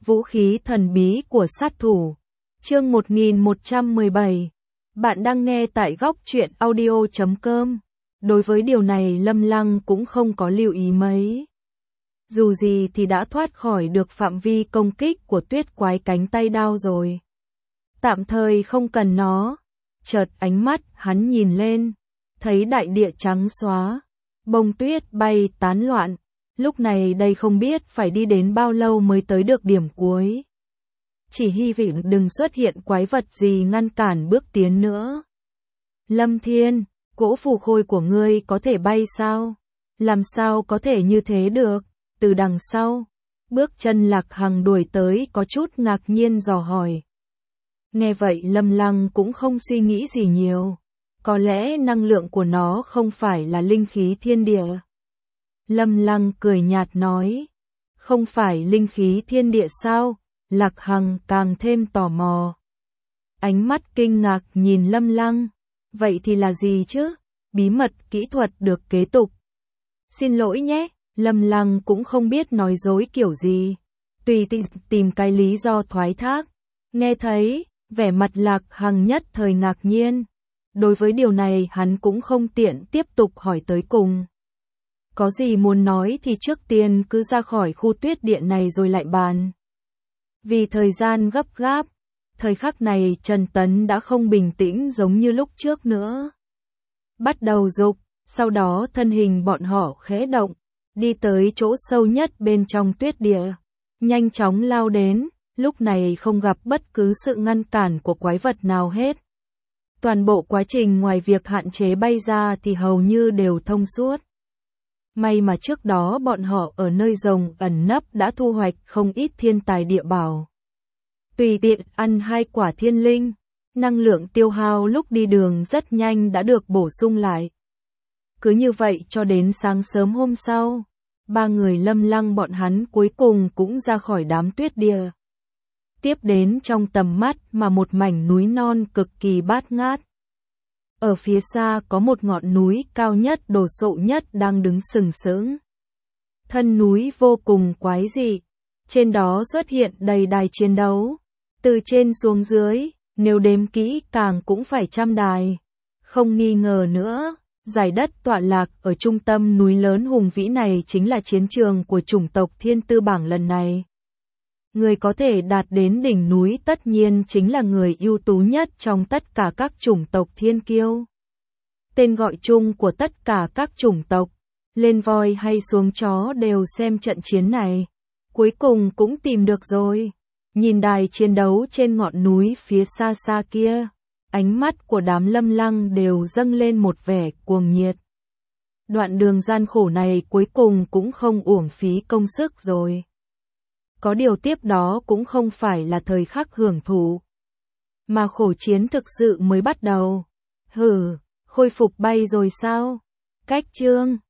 Vũ khí thần bí của sát thủ. Chương 1117. Bạn đang nghe tại góc truyện audio.com. Đối với điều này Lâm Lăng cũng không có lưu ý mấy. Dù gì thì đã thoát khỏi được phạm vi công kích của tuyết quái cánh tay đao rồi. Tạm thời không cần nó. Chợt ánh mắt hắn nhìn lên, thấy đại địa trắng xóa, bông tuyết bay tán loạn. Lúc này đây không biết phải đi đến bao lâu mới tới được điểm cuối. Chỉ hy vọng đừng xuất hiện quái vật gì ngăn cản bước tiến nữa. Lâm Thiên, cỗ phù khôi của ngươi có thể bay sao? Làm sao có thể như thế được? Từ đằng sau, bước chân Lạc Hằng đuổi tới có chút ngạc nhiên dò hỏi. Nghe vậy Lâm Lăng cũng không suy nghĩ gì nhiều. Có lẽ năng lượng của nó không phải là linh khí thiên địa. Lâm Lăng cười nhạt nói. Không phải linh khí thiên địa sao? Lạc Hằng càng thêm tò mò. Ánh mắt kinh ngạc nhìn Lâm Lăng. Vậy thì là gì chứ? Bí mật kỹ thuật được kế tục. Xin lỗi nhé, Lâm Lăng cũng không biết nói dối kiểu gì. Tùy tìm cái lý do thoái thác. Nghe thấy, vẻ mặt Lạc Hằng nhất thời ngạc nhiên. Đối với điều này hắn cũng không tiện tiếp tục hỏi tới cùng. Có gì muốn nói thì trước tiên cứ ra khỏi khu tuyết điện này rồi lại bàn. Vì thời gian gấp gáp, thời khắc này Trần Tấn đã không bình tĩnh giống như lúc trước nữa. Bắt đầu dục, sau đó thân hình bọn họ khẽ động, đi tới chỗ sâu nhất bên trong tuyết địa. Nhanh chóng lao đến, lúc này không gặp bất cứ sự ngăn cản của quái vật nào hết. Toàn bộ quá trình ngoài việc hạn chế bay ra thì hầu như đều thông suốt. May mà trước đó bọn họ ở nơi rồng ẩn nấp đã thu hoạch không ít thiên tài địa bảo. Tùy tiện ăn 2 quả thiên linh, năng lượng tiêu hao lúc đi đường rất nhanh đã được bổ sung lại. Cứ như vậy cho đến sáng sớm hôm sau, 3 người Lâm Lăng bọn hắn cuối cùng cũng ra khỏi đám tuyết địa. Tiếp đến trong tầm mắt mà một mảnh núi non cực kỳ bát ngát. Ở phía xa có một ngọn núi cao nhất đồ sộ nhất đang đứng sừng sững. Thân núi vô cùng quái dị, trên đó xuất hiện đầy đài chiến đấu. Từ trên xuống dưới, nếu đếm kỹ càng cũng phải trăm đài. Không nghi ngờ nữa, dải đất tọa lạc ở trung tâm núi lớn hùng vĩ này chính là chiến trường của chủng tộc Thiên Tư Bảng lần này. Người có thể đạt đến đỉnh núi tất nhiên chính là người ưu tú nhất trong tất cả các chủng tộc thiên kiêu. Tên gọi chung của tất cả các chủng tộc, lên voi hay xuống chó đều xem trận chiến này. Cuối cùng cũng tìm được rồi. Nhìn đài chiến đấu trên ngọn núi phía xa xa kia, ánh mắt của đám Lâm Lăng đều dâng lên một vẻ cuồng nhiệt. Đoạn đường gian khổ này cuối cùng cũng không uổng phí công sức rồi. Có điều tiếp đó cũng không phải là thời khắc hưởng thụ, mà khổ chiến thực sự mới bắt đầu. Khôi phục bay rồi sao? Cách chương